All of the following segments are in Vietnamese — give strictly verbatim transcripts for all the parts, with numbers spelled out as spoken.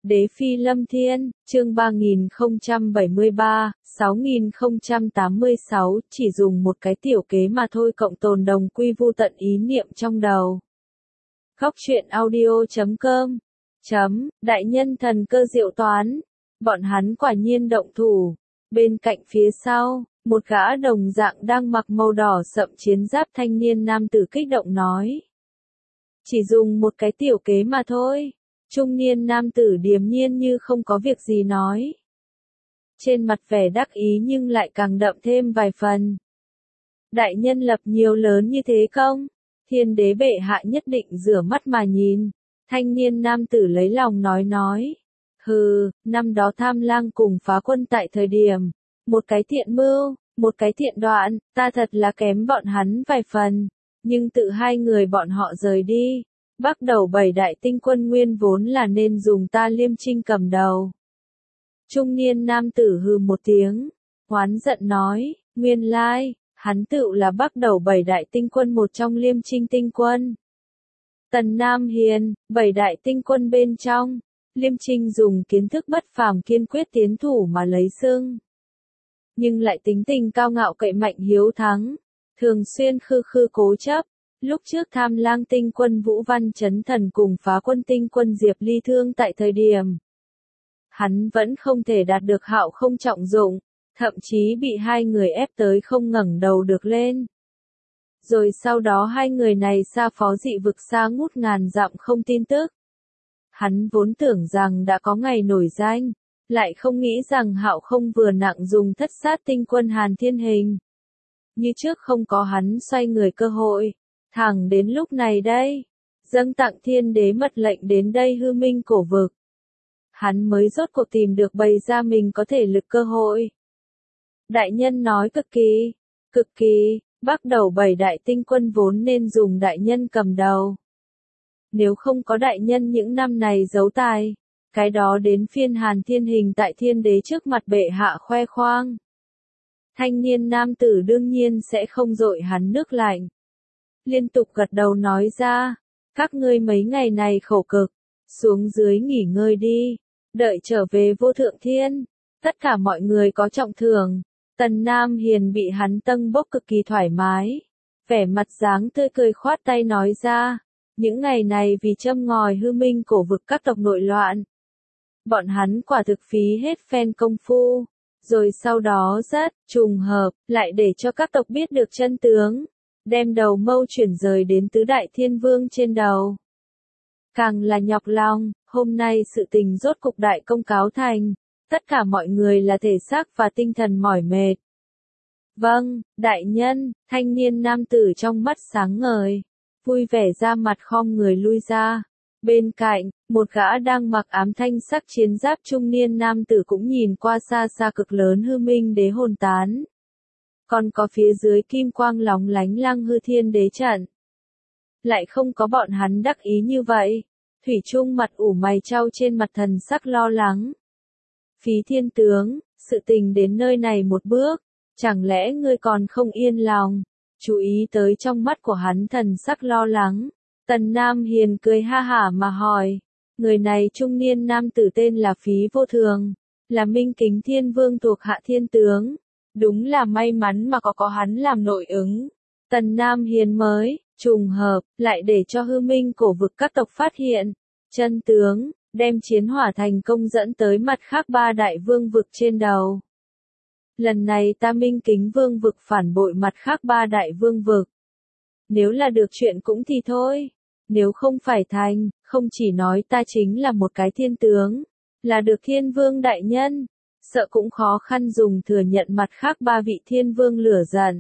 Đế Phi Lâm Thiên, chương ba nghìn không trăm bảy mươi ba, sáu nghìn không trăm tám mươi sáu, chỉ dùng một cái tiểu kế mà thôi cộng tồn đồng quy vu tận ý niệm trong đầu. Góc truyện audio chấm com chấm, đại nhân thần cơ diệu toán. Bọn hắn quả nhiên động thủ. Bên cạnh phía sau, một gã đồng dạng đang mặc màu đỏ sậm chiến giáp thanh niên nam tử kích động nói. Chỉ dùng một cái tiểu kế mà thôi. Trung niên nam tử điềm nhiên như không có việc gì nói. Trên mặt vẻ đắc ý nhưng lại càng đậm thêm vài phần. Đại nhân lập nhiều lớn như thế không? Thiên đế bệ hạ nhất định rửa mắt mà nhìn. Thanh niên nam tử lấy lòng nói nói. Hừ, năm đó Tham Lang cùng Phá Quân tại thời điểm. Một cái thiện mưu, một cái thiện đoạn, ta thật là kém bọn hắn vài phần. Nhưng tự hai người bọn họ rời đi. Bắt đầu bảy đại tinh quân nguyên vốn là nên dùng ta Liêm Trinh cầm đầu. Trung niên nam tử hừ một tiếng, oán giận nói, nguyên lai, hắn tự là bắt đầu bảy đại tinh quân một trong Liêm Trinh tinh quân. Tần Nam Hiền, bảy đại tinh quân bên trong, Liêm Trinh dùng kiến thức bất phàm kiên quyết tiến thủ mà lấy xưng. Nhưng lại tính tình cao ngạo cậy mạnh hiếu thắng, thường xuyên khư khư cố chấp. Lúc trước Tham Lang tinh quân Vũ Văn Chấn Thần cùng Phá Quân tinh quân Diệp Ly thương tại thời điểm. Hắn vẫn không thể đạt được hạo không trọng dụng, thậm chí bị hai người ép tới không ngẩng đầu được lên. Rồi sau đó hai người này xa phó dị vực xa ngút ngàn dặm không tin tức. Hắn vốn tưởng rằng đã có ngày nổi danh, lại không nghĩ rằng hạo không vừa nặng dùng thất sát tinh quân Hàn Thiên Hình. Như trước không có hắn xoay người cơ hội. Thẳng đến lúc này đây, dâng tặng thiên đế mật lệnh đến đây hư minh cổ vực. Hắn mới rốt cuộc tìm được bày ra mình có thể lực cơ hội. Đại nhân nói cực kỳ, cực kỳ, bắt đầu bảy đại tinh quân vốn nên dùng đại nhân cầm đầu. Nếu không có đại nhân những năm này giấu tài, cái đó đến phiên Hàn Thiên Hình tại thiên đế trước mặt bệ hạ khoe khoang. Thanh niên nam tử đương nhiên sẽ không dội hắn nước lạnh. Liên tục gật đầu nói ra, các ngươi mấy ngày này khổ cực, xuống dưới nghỉ ngơi đi, đợi trở về vô thượng thiên, tất cả mọi người có trọng thưởng. Tần Nam Hiền bị hắn tâng bốc cực kỳ thoải mái, vẻ mặt dáng tươi cười khoát tay nói ra, những ngày này vì châm ngòi hư minh cổ vực các tộc nội loạn. Bọn hắn quả thực phí hết phen công phu, rồi sau đó rất trùng hợp, lại để cho các tộc biết được chân tướng. Đem đầu mâu chuyển rời đến tứ đại thiên vương trên đầu. Càng là nhọc lòng, hôm nay sự tình rốt cục đại công cáo thành, tất cả mọi người là thể xác và tinh thần mỏi mệt. Vâng, đại nhân, thanh niên nam tử trong mắt sáng ngời, vui vẻ ra mặt khom người lui ra. Bên cạnh, một gã đang mặc ám thanh sắc chiến giáp trung niên nam tử cũng nhìn qua xa xa cực lớn hư minh đế hồn tán. Còn có phía dưới kim quang lóng lánh Lăng Hư Thiên Đế trận. Lại không có bọn hắn đắc ý như vậy. Thủy Trung mặt ủ mày trao trên mặt thần sắc lo lắng. Phí thiên tướng, sự tình đến nơi này một bước, chẳng lẽ ngươi còn không yên lòng? Chú ý tới trong mắt của hắn thần sắc lo lắng. Tần Nam Hiền cười ha hả mà hỏi. Người này trung niên nam tử tên là Phí Vô Thường, là Minh Kính Thiên Vương thuộc hạ thiên tướng. Đúng là may mắn mà có có hắn làm nội ứng. Tần Nam Hiền mới, trùng hợp, lại để cho hư minh cổ vực các tộc phát hiện. Chân tướng, đem chiến hỏa thành công dẫn tới mặt khác ba đại vương vực trên đầu. Lần này ta Minh Kính vương vực phản bội mặt khác ba đại vương vực. Nếu là được chuyện cũng thì thôi. Nếu không phải thành, không chỉ nói ta chính là một cái thiên tướng, là được thiên vương đại nhân. Sợ cũng khó khăn dùng thừa nhận mặt khác ba vị thiên vương lửa giận.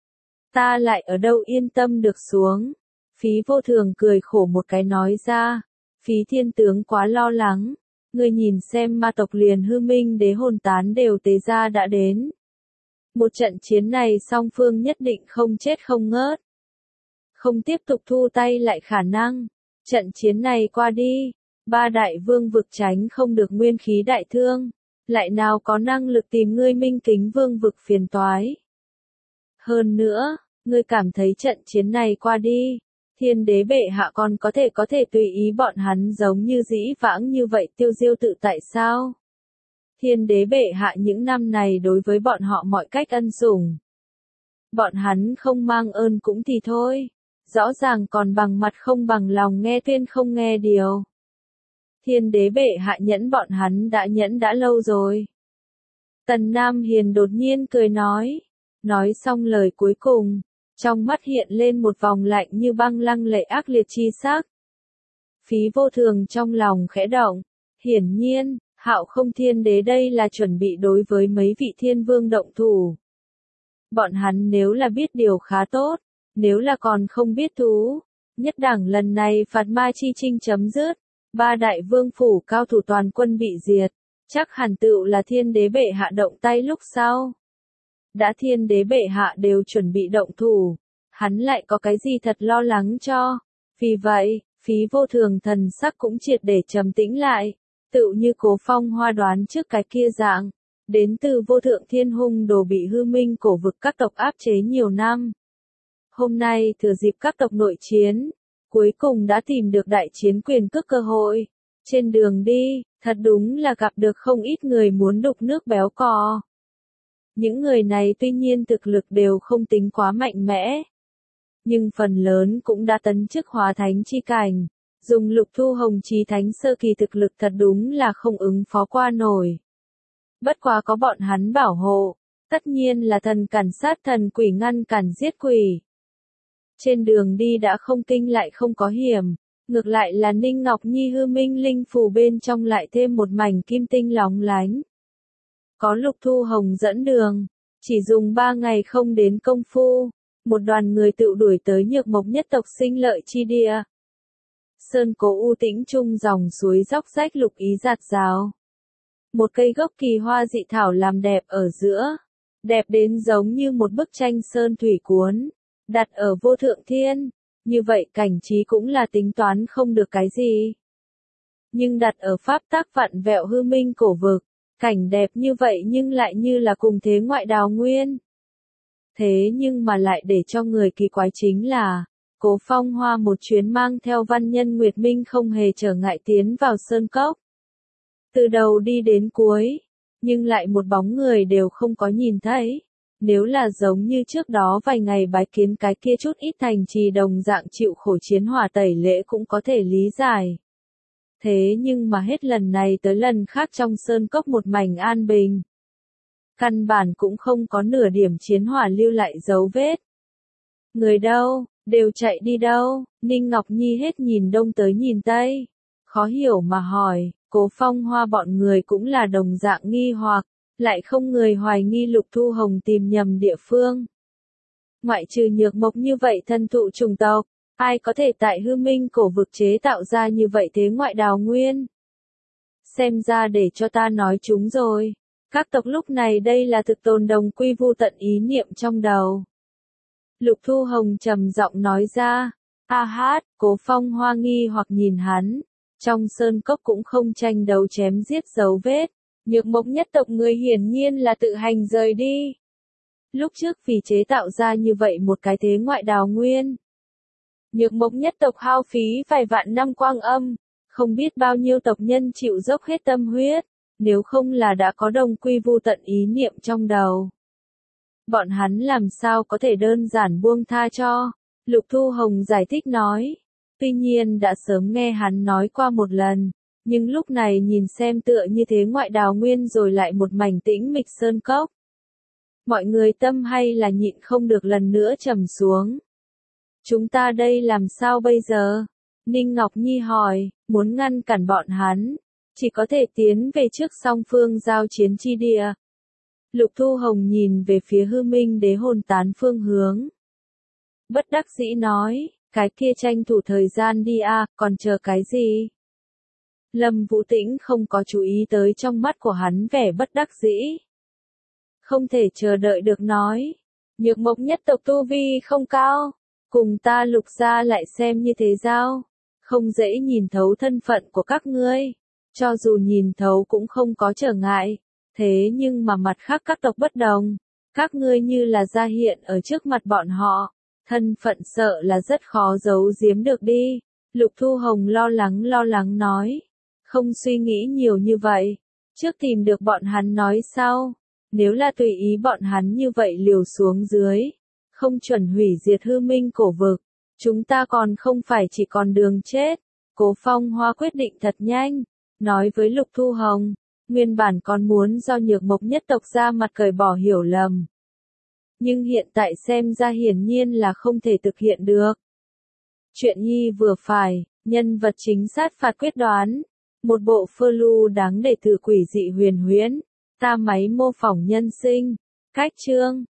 Ta lại ở đâu yên tâm được xuống. Phí Vô Thường cười khổ một cái nói ra. Phí thiên tướng quá lo lắng. Ngươi nhìn xem ma tộc liền hư minh đế hồn tán đều tế ra đã đến. Một trận chiến này song phương nhất định không chết không ngớt. Không tiếp tục thu tay lại khả năng. Trận chiến này qua đi. Ba đại vương vực tránh không được nguyên khí đại thương. Lại nào có năng lực tìm ngươi Minh Kính vương vực phiền toái. Hơn nữa, ngươi cảm thấy trận chiến này qua đi, Thiên đế bệ hạ còn có thể có thể tùy ý bọn hắn giống như dĩ vãng như vậy tiêu diêu tự tại sao? Thiên đế bệ hạ những năm này đối với bọn họ mọi cách ân sủng. Bọn hắn không mang ơn cũng thì thôi. Rõ ràng còn bằng mặt không bằng lòng nghe tuyên không nghe điều. Thiên đế bệ hạ nhẫn bọn hắn đã nhẫn đã lâu rồi. Tần Nam Hiền đột nhiên cười nói. Nói xong lời cuối cùng, trong mắt hiện lên một vòng lạnh như băng lăng lệ ác liệt chi sắc. Phí Vô Thường trong lòng khẽ động. Hiển nhiên, Hạo Không Thiên Đế đây là chuẩn bị đối với mấy vị thiên vương động thủ. Bọn hắn nếu là biết điều khá tốt, nếu là còn không biết thú, nhất đẳng lần này phạt ma chi trinh chấm dứt, ba đại vương phủ cao thủ toàn quân bị diệt, chắc hẳn tựu là thiên đế bệ hạ động tay lúc sau. Đã thiên đế bệ hạ đều chuẩn bị động thủ, hắn lại có cái gì thật lo lắng cho, vì vậy, Phí Vô Thường thần sắc cũng triệt để trầm tĩnh lại, tựu như Cố Phong Hoa đoán trước cái kia dạng. Đến từ vô thượng thiên hung đồ bị hư minh cổ vực các tộc áp chế nhiều năm. Hôm nay thừa dịp các tộc nội chiến, cuối cùng đã tìm được đại chiến quyền cước cơ hội. Trên đường đi, thật đúng là gặp được không ít người muốn đục nước béo cò. Những người này tuy nhiên thực lực đều không tính quá mạnh mẽ. Nhưng phần lớn cũng đã tấn chức hóa thánh chi cảnh. Dùng Lục Thu Hồng chí thánh sơ kỳ thực lực thật đúng là không ứng phó qua nổi. Bất quá có bọn hắn bảo hộ, tất nhiên là thần cản sát thần quỷ ngăn cản giết quỷ. Trên đường đi đã không kinh lại không có hiểm, ngược lại là Ninh Ngọc Nhi hư minh linh phù bên trong lại thêm một mảnh kim tinh lóng lánh. Có Lục Thu Hồng dẫn đường, chỉ dùng ba ngày không đến công phu, một đoàn người tự đuổi tới Nhược Mộc nhất tộc sinh lợi chi địa. Sơn cố u tĩnh trung dòng suối róc rách lục ý giạt rào. Một cây gốc kỳ hoa dị thảo làm đẹp ở giữa, đẹp đến giống như một bức tranh sơn thủy cuốn, đặt ở vô thượng thiên, như vậy cảnh trí cũng là tính toán không được cái gì. Nhưng đặt ở pháp tác vặn vẹo hư minh cổ vực, cảnh đẹp như vậy nhưng lại như là cùng thế ngoại đào nguyên. Thế nhưng mà lại để cho người kỳ quái chính là, Cố Phong Hoa một chuyến mang theo văn nhân Nguyệt Minh không hề trở ngại tiến vào sơn cốc. Từ đầu đi đến cuối, nhưng lại một bóng người đều không có nhìn thấy. Nếu là giống như trước đó vài ngày bái kiến cái kia chút ít thành trì đồng dạng chịu khổ chiến hỏa tẩy lễ cũng có thể lý giải. Thế nhưng mà hết lần này tới lần khác trong sơn cốc một mảnh an bình. Căn bản cũng không có nửa điểm chiến hỏa lưu lại dấu vết. Người đâu, đều chạy đi đâu, Ninh Ngọc Nhi hết nhìn đông tới nhìn tây. Khó hiểu mà hỏi. Cố Phong Hoa bọn người cũng là đồng dạng nghi hoặc, lại không người hoài nghi Lục Thu Hồng tìm nhầm địa phương. Ngoại trừ Nhược Mộc như vậy thân thụ trùng tộc, ai có thể tại hư minh cổ vực chế tạo ra như vậy thế ngoại đào nguyên? Xem ra để cho ta nói chúng rồi, các tộc lúc này đây là thực tồn đồng quy vu tận ý niệm trong đầu. Lục Thu Hồng trầm giọng nói ra, a hát, Cố Phong Hoa nghi hoặc nhìn hắn. Trong sơn cốc cũng không tranh đấu chém giết dấu vết, Nhược Mộc nhất tộc người hiển nhiên là tự hành rời đi. Lúc trước vì chế tạo ra như vậy một cái thế ngoại đào nguyên. Nhược Mộc nhất tộc hao phí vài vạn năm quang âm, không biết bao nhiêu tộc nhân chịu dốc hết tâm huyết, nếu không là đã có đồng quy vu tận ý niệm trong đầu. Bọn hắn làm sao có thể đơn giản buông tha cho, Lục Thu Hồng giải thích nói. Tuy nhiên đã sớm nghe hắn nói qua một lần, nhưng lúc này nhìn xem tựa như thế ngoại đào nguyên rồi lại một mảnh tĩnh mịch sơn cốc. Mọi người tâm hay là nhịn không được lần nữa trầm xuống. Chúng ta đây làm sao bây giờ? Ninh Ngọc Nhi hỏi, muốn ngăn cản bọn hắn, chỉ có thể tiến về trước song phương giao chiến chi địa. Lục Thu Hồng nhìn về phía hư minh đế hồn tán phương hướng. Bất đắc dĩ nói. Cái kia tranh thủ thời gian đi a, à, còn chờ cái gì? Lâm Vũ Tĩnh không có chú ý tới trong mắt của hắn vẻ bất đắc dĩ. Không thể chờ đợi được nói. Nhược Mộc nhất tộc tu vi không cao. Cùng ta Lục gia lại xem như thế giao. Không dễ nhìn thấu thân phận của các ngươi. Cho dù nhìn thấu cũng không có trở ngại. Thế nhưng mà mặt khác các tộc bất đồng. Các ngươi như là ra hiện ở trước mặt bọn họ. Thân phận sợ là rất khó giấu giếm được đi. Lục Thu Hồng lo lắng lo lắng nói. Không suy nghĩ nhiều như vậy. Trước tìm được bọn hắn nói sau. Nếu là tùy ý bọn hắn như vậy liều xuống dưới. Không chuẩn hủy diệt hư minh cổ vực. Chúng ta còn không phải chỉ còn đường chết. Cố Phong Hoa quyết định thật nhanh. Nói với Lục Thu Hồng. Nguyên bản còn muốn do Nhược Mộc nhất tộc ra mặt cởi bỏ hiểu lầm. Nhưng hiện tại xem ra hiển nhiên là không thể thực hiện được. Chuyện nhi vừa phải, nhân vật chính sát phạt quyết đoán. Một bộ phơ lưu đáng để thử quỷ dị huyền huyễn. Ta máy mô phỏng nhân sinh. Cách chương.